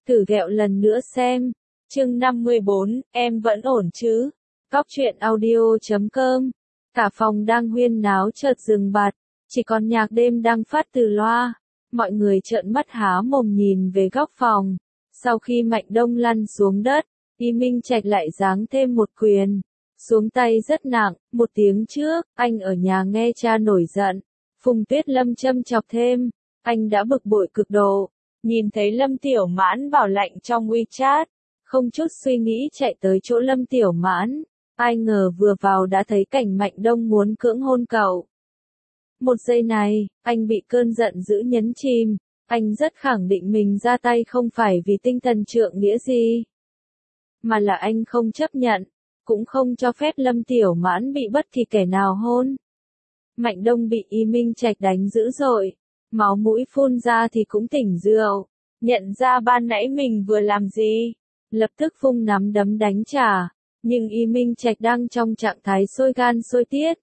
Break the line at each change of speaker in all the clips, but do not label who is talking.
Thử ghẹo lần nữa xem. Chương 54, em vẫn ổn chứ? Cóc truyện audio.com. Cả phòng đang huyên náo chợt dừng bặt, chỉ còn nhạc đêm đang phát từ loa. Mọi người trợn mắt há mồm nhìn về góc phòng. Sau khi Mạnh Đông lăn xuống đất, Y Minh Trạch lại giáng thêm một quyền. Xuống tay rất nặng, một tiếng trước, anh ở nhà nghe cha nổi giận. Phùng Tuyết Lâm châm chọc thêm, anh đã bực bội cực độ. Nhìn thấy Lâm Tiểu Mãn bảo lạnh trong WeChat, không chút suy nghĩ chạy tới chỗ Lâm Tiểu Mãn. Ai ngờ vừa vào đã thấy cảnh Mạnh Đông muốn cưỡng hôn cậu. Một giây này, anh bị cơn giận dữ nhấn chìm. Anh rất khẳng định mình ra tay không phải vì tinh thần trượng nghĩa gì, mà là anh không chấp nhận, cũng không cho phép Lâm Tiểu Mãn bị bất kỳ kẻ nào hôn. Mạnh Đông bị Y Minh Trạch đánh dữ dội, máu mũi phun ra thì cũng tỉnh rượu, nhận ra ban nãy mình vừa làm gì, lập tức vung nắm đấm đánh trả, nhưng Y Minh Trạch đang trong trạng thái sôi gan sôi tiết.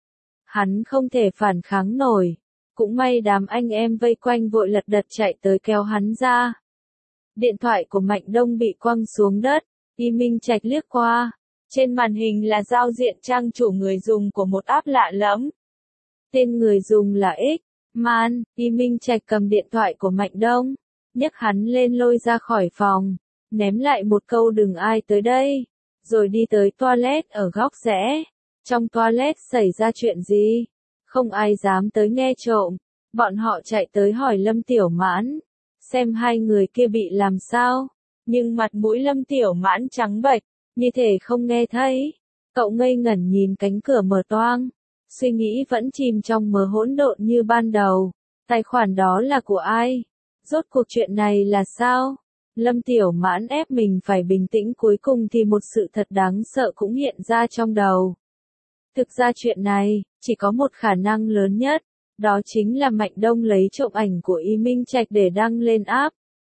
Hắn không thể phản kháng nổi, cũng may đám anh em vây quanh vội lật đật chạy tới kéo hắn ra. Điện thoại của Mạnh Đông bị quăng xuống đất, Y Minh Trạch liếc qua, trên màn hình là giao diện trang chủ người dùng của một app lạ lẫm. Tên người dùng là X Man. Y Minh Trạch cầm điện thoại của Mạnh Đông, nhấc hắn lên lôi ra khỏi phòng, ném lại một câu đừng ai tới đây, rồi đi tới toilet ở góc rẽ. Trong toilet xảy ra chuyện gì? Không ai dám tới nghe trộm. Bọn họ chạy tới hỏi Lâm Tiểu Mãn, xem hai người kia bị làm sao. Nhưng mặt mũi Lâm Tiểu Mãn trắng bệch, như thể không nghe thấy. Cậu ngây ngẩn nhìn cánh cửa mở toang, suy nghĩ vẫn chìm trong mớ hỗn độn như ban đầu. Tài khoản đó là của ai? Rốt cuộc chuyện này là sao? Lâm Tiểu Mãn ép mình phải bình tĩnh, cuối cùng thì một sự thật đáng sợ cũng hiện ra trong đầu. Thực ra chuyện này, chỉ có một khả năng lớn nhất, đó chính là Mạnh Đông lấy trộm ảnh của Y Minh Trạch để đăng lên app.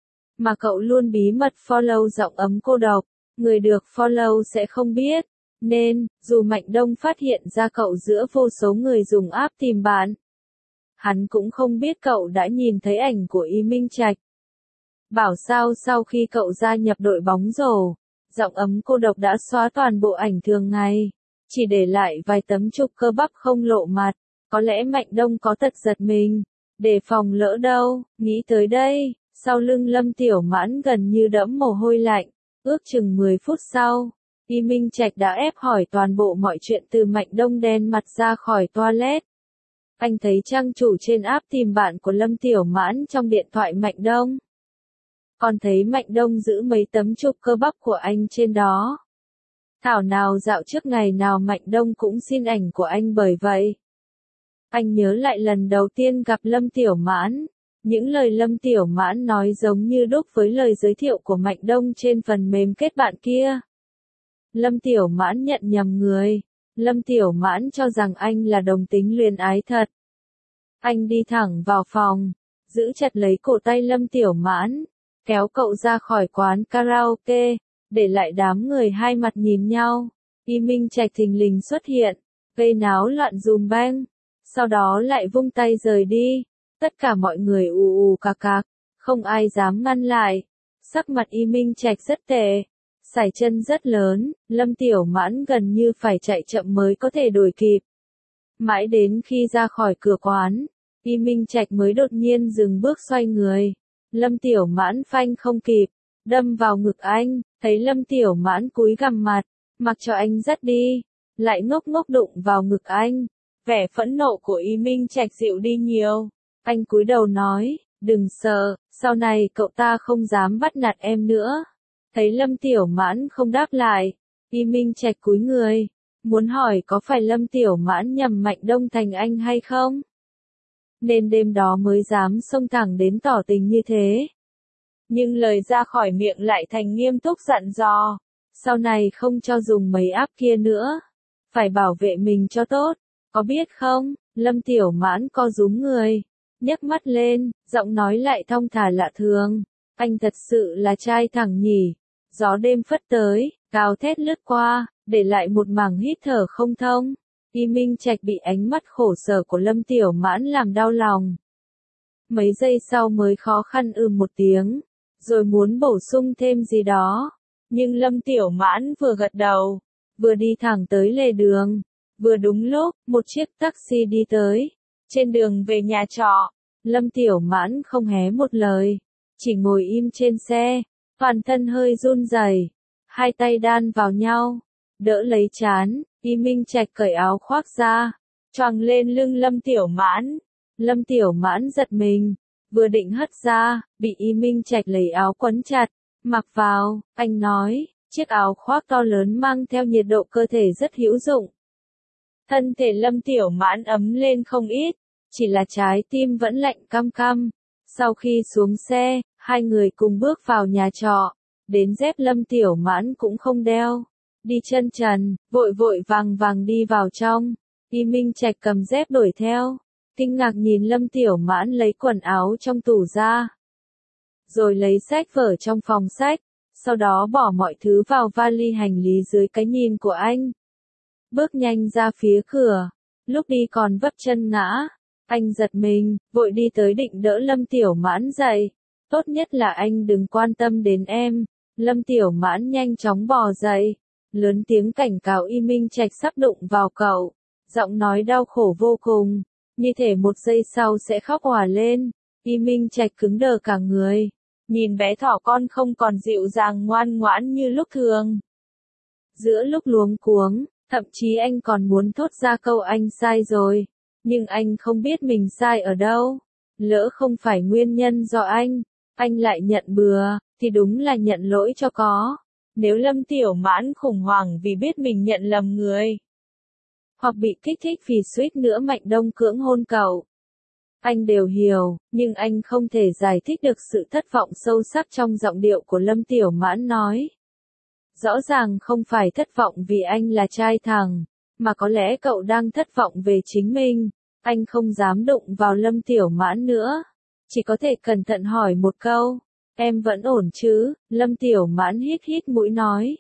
Mà cậu luôn bí mật follow giọng ấm cô độc, người được follow sẽ không biết, nên, dù Mạnh Đông phát hiện ra cậu giữa vô số người dùng app tìm bạn, hắn cũng không biết cậu đã nhìn thấy ảnh của Y Minh Trạch. Bảo sao sau khi cậu gia nhập đội bóng rổ, giọng ấm cô độc đã xóa toàn bộ ảnh thường ngày, chỉ để lại vài tấm chụp cơ bắp không lộ mặt. Có lẽ Mạnh Đông có tật giật mình, đề phòng lỡ đâu. Nghĩ tới đây, sau lưng Lâm Tiểu Mãn gần như đẫm mồ hôi lạnh. Ước chừng 10 phút sau, Y Minh Trạch đã ép hỏi toàn bộ mọi chuyện từ Mạnh Đông đen mặt ra khỏi toilet. Anh thấy trang chủ trên app tìm bạn của Lâm Tiểu Mãn trong điện thoại Mạnh Đông. Còn thấy Mạnh Đông giữ mấy tấm chụp cơ bắp của anh trên đó. Thảo nào dạo trước ngày nào Mạnh Đông cũng xin ảnh của anh bởi vậy. Anh nhớ lại lần đầu tiên gặp Lâm Tiểu Mãn, những lời Lâm Tiểu Mãn nói giống như đúc với lời giới thiệu của Mạnh Đông trên phần mềm kết bạn kia. Lâm Tiểu Mãn nhận nhầm người, Lâm Tiểu Mãn cho rằng anh là đồng tính luyến ái thật. Anh đi thẳng vào phòng, giữ chặt lấy cổ tay Lâm Tiểu Mãn, kéo cậu ra khỏi quán karaoke, để lại đám người hai mặt nhìn nhau. Y Minh Trạch thình lình xuất hiện, gây náo loạn dùm beng. Sau đó lại vung tay rời đi, tất cả mọi người ù ù cạc cạc, không ai dám ngăn lại. Sắc mặt Y Minh Trạch rất tệ, sải chân rất lớn, Lâm Tiểu Mãn gần như phải chạy chậm mới có thể đuổi kịp. Mãi đến khi ra khỏi cửa quán, Y Minh Trạch mới đột nhiên dừng bước xoay người. Lâm Tiểu Mãn phanh không kịp, đâm vào ngực anh, thấy Lâm Tiểu Mãn cúi gằm mặt, mặc cho anh dắt đi, lại ngốc ngốc đụng vào ngực anh. Vẻ phẫn nộ của Y Minh Trạch dịu đi nhiều. Anh cúi đầu nói, đừng sợ, sau này cậu ta không dám bắt nạt em nữa. Thấy Lâm Tiểu Mãn không đáp lại, Y Minh Trạch cúi người, muốn hỏi có phải Lâm Tiểu Mãn nhầm Mạnh Đông thành anh hay không? Nên đêm đó mới dám xông thẳng đến tỏ tình như thế. Nhưng lời ra khỏi miệng lại thành nghiêm túc dặn dò, sau này không cho dùng mấy app kia nữa, phải bảo vệ mình cho tốt. Có biết không? Lâm Tiểu Mãn co rúm người, nhấc mắt lên, giọng nói lại thong thả lạ thường. Anh thật sự là trai thẳng nhỉ. Gió đêm phất tới, gào thét lướt qua, để lại một mảng hít thở không thông. Y Minh Trạch bị ánh mắt khổ sở của Lâm Tiểu Mãn làm đau lòng. Mấy giây sau mới khó khăn một tiếng, rồi muốn bổ sung thêm gì đó. Nhưng Lâm Tiểu Mãn vừa gật đầu, vừa đi thẳng tới lề đường. Vừa đúng lúc, một chiếc taxi đi tới. Trên đường về nhà trọ, Lâm Tiểu Mãn không hé một lời, chỉ ngồi im trên xe, toàn thân hơi run rẩy, hai tay đan vào nhau, đỡ lấy trán. Y Minh Trạch cởi áo khoác ra, choàng lên lưng Lâm Tiểu Mãn. Lâm Tiểu Mãn giật mình, vừa định hất ra, bị Y Minh Trạch lấy áo quấn chặt, mặc vào. Anh nói, chiếc áo khoác to lớn mang theo nhiệt độ cơ thể rất hữu dụng. Thân thể Lâm Tiểu Mãn ấm lên không ít, chỉ là trái tim vẫn lạnh căm căm. Sau khi xuống xe, hai người cùng bước vào nhà trọ, đến dép Lâm Tiểu Mãn cũng không đeo, đi chân trần, vội vội vàng vàng đi vào trong. Y Minh Trạch cầm dép đuổi theo, kinh ngạc nhìn Lâm Tiểu Mãn lấy quần áo trong tủ ra, rồi lấy sách vở trong phòng sách, sau đó bỏ mọi thứ vào vali hành lý dưới cái nhìn của anh. Bước nhanh ra phía cửa, lúc đi còn vấp chân ngã. Anh giật mình, vội đi tới định đỡ Lâm Tiểu Mãn dậy. Tốt nhất là anh đừng quan tâm đến em. Lâm Tiểu Mãn nhanh chóng bò dậy, lớn tiếng cảnh cáo Y Minh Trạch sắp đụng vào cậu. Giọng nói đau khổ vô cùng, như thể một giây sau sẽ khóc òa lên. Y Minh Trạch cứng đờ cả người, nhìn bé thỏ con không còn dịu dàng ngoan ngoãn như lúc thường. Giữa lúc luống cuống, thậm chí anh còn muốn thốt ra câu anh sai rồi. Nhưng anh không biết mình sai ở đâu. Lỡ không phải nguyên nhân do anh lại nhận bừa, thì đúng là nhận lỗi cho có. Nếu Lâm Tiểu Mãn khủng hoảng vì biết mình nhận lầm người, hoặc bị kích thích vì suýt nữa Mạnh Đông cưỡng hôn cậu, anh đều hiểu, nhưng anh không thể giải thích được sự thất vọng sâu sắc trong giọng điệu của Lâm Tiểu Mãn nói. Rõ ràng không phải thất vọng vì anh là trai thẳng, mà có lẽ cậu đang thất vọng về chính mình. Anh không dám đụng vào Lâm Tiểu Mãn nữa, chỉ có thể cẩn thận hỏi một câu, em vẫn ổn chứ? Lâm Tiểu Mãn hít hít mũi nói,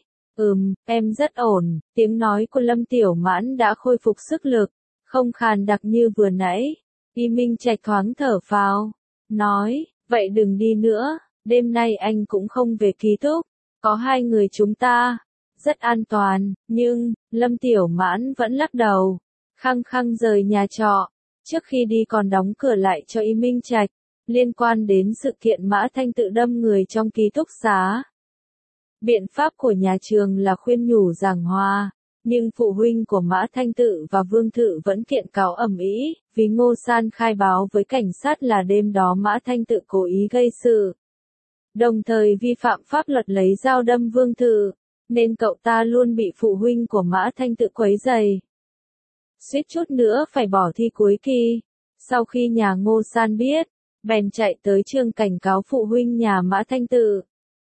em rất ổn. Tiếng nói của Lâm Tiểu Mãn đã khôi phục sức lực, không khàn đặc như vừa nãy. Y Minh Trạch thoáng thở phào, nói, vậy đừng đi nữa, đêm nay anh cũng không về ký túc, có hai người chúng ta, rất an toàn. Nhưng, Lâm Tiểu Mãn vẫn lắc đầu, khăng khăng rời nhà trọ. Trước khi đi còn đóng cửa lại cho Y Minh Trạch, liên quan đến sự kiện Mã Thanh Tự đâm người trong ký túc xá. Biện pháp của nhà trường là khuyên nhủ giảng hòa, nhưng phụ huynh của Mã Thanh Tự và Vương Thự vẫn kiện cáo ầm ĩ, vì Ngô San khai báo với cảnh sát là đêm đó Mã Thanh Tự cố ý gây sự, đồng thời vi phạm pháp luật lấy dao đâm Vương Thự, nên cậu ta luôn bị phụ huynh của Mã Thanh Tự quấy rầy. Suýt chút nữa phải bỏ thi cuối kỳ. Sau khi nhà Ngô San biết, bèn chạy tới trường cảnh cáo phụ huynh nhà Mã Thanh Tự,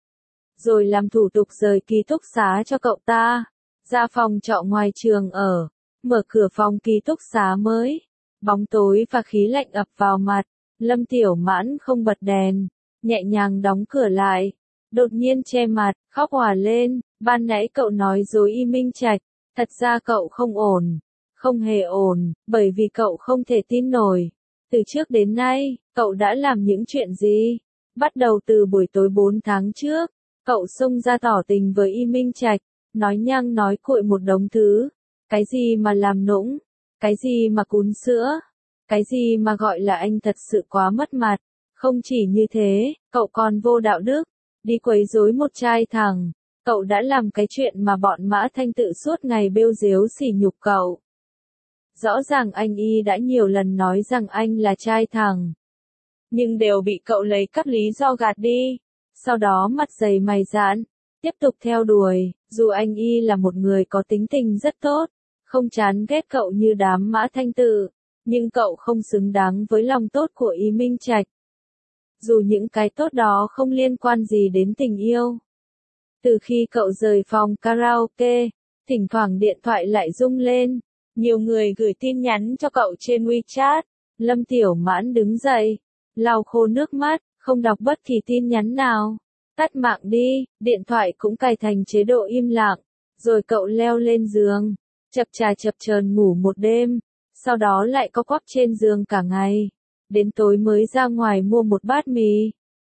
rồi làm thủ tục rời ký túc xá cho cậu ta, ra phòng trọ ngoài trường ở, mở cửa phòng ký túc xá mới. Bóng tối và khí lạnh ập vào mặt, Lâm Tiểu Mãn không bật đèn, nhẹ nhàng đóng cửa lại, đột nhiên che mặt, khóc òa lên. Ban nãy cậu nói dối Y Minh Trạch, thật ra cậu không ổn. Không hề ổn, bởi vì cậu không thể tin nổi. Từ trước đến nay, cậu đã làm những chuyện gì? Bắt đầu từ buổi tối 4 tháng trước, cậu xông ra tỏ tình với Y Minh Trạch, nói nhăng nói cuội một đống thứ. Cái gì mà làm nũng? Cái gì mà cún sữa? Cái gì mà gọi là anh thật sự quá mất mặt? Không chỉ như thế, cậu còn vô đạo đức, đi quấy rối một trai thẳng. Cậu đã làm cái chuyện mà bọn Mã Thanh Tự suốt ngày bêu dếu sỉ nhục cậu. Rõ ràng anh Y đã nhiều lần nói rằng anh là trai thẳng, nhưng đều bị cậu lấy các lý do gạt đi. Sau đó mặt dày mày dạn, tiếp tục theo đuổi. Dù anh Y là một người có tính tình rất tốt, không chán ghét cậu như đám Mã Thanh Tự, nhưng cậu không xứng đáng với lòng tốt của Y Minh Trạch. Dù những cái tốt đó không liên quan gì đến tình yêu. Từ khi cậu rời phòng karaoke, thỉnh thoảng điện thoại lại rung lên. Nhiều người gửi tin nhắn cho cậu trên WeChat. Lâm Tiểu Mãn đứng dậy, lau khô nước mắt, không đọc bất kỳ tin nhắn nào. Tắt mạng đi, điện thoại cũng cài thành chế độ im lặng. Rồi cậu leo lên giường, chập chờn ngủ một đêm. Sau đó lại co quắp trên giường cả ngày. Đến tối mới ra ngoài mua một bát mì.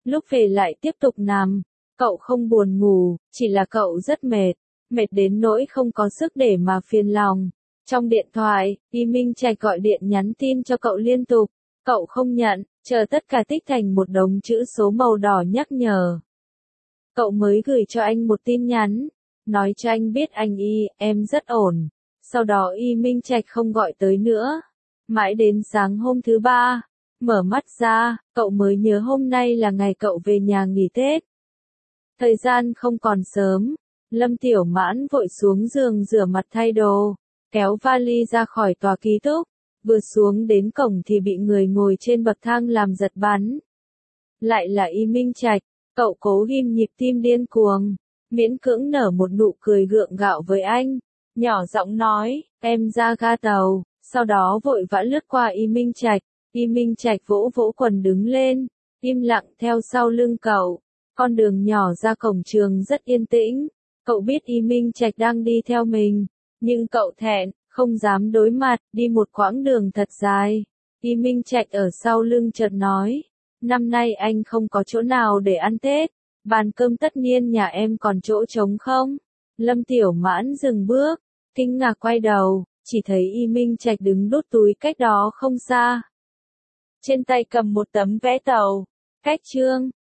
Lúc về lại tiếp tục nằm. Cậu không buồn ngủ, chỉ là cậu rất mệt. Mệt đến nỗi không có sức để mà phiền lòng. Trong điện thoại, Y Minh Trạch gọi điện nhắn tin cho cậu liên tục. Cậu không nhận, chờ tất cả tích thành một đống chữ số màu đỏ nhắc nhở. Cậu mới gửi cho anh một tin nhắn, nói cho anh biết anh em rất ổn. Sau đó Y Minh Trạch không gọi tới nữa. Mãi đến sáng hôm thứ ba, mở mắt ra, cậu mới nhớ hôm nay là ngày cậu về nhà nghỉ Tết. Thời gian không còn sớm, Lâm Tiểu Mãn vội xuống giường rửa mặt thay đồ, kéo vali ra khỏi tòa ký túc, vừa xuống đến cổng thì bị người ngồi trên bậc thang làm giật bắn. Lại là Y Minh Trạch, cậu cố ghim nhịp tim điên cuồng, miễn cưỡng nở một nụ cười gượng gạo với anh, nhỏ giọng nói, em ra ga tàu, sau đó vội vã lướt qua Y Minh Trạch. Y Minh Trạch vỗ vỗ quần đứng lên, im lặng theo sau lưng cậu. Con đường nhỏ ra cổng trường rất yên tĩnh, cậu biết Y Minh Trạch đang đi theo mình, nhưng cậu thẹn, không dám đối mặt, đi một quãng đường thật dài. Y Minh Trạch ở sau lưng chợt nói, năm nay anh không có chỗ nào để ăn Tết, bàn cơm tất niên nhà em còn chỗ trống không? Lâm Tiểu Mãn dừng bước, kinh ngạc quay đầu, chỉ thấy Y Minh Trạch đứng đút túi cách đó không xa. Trên tay cầm một tấm vé tàu, cách chương.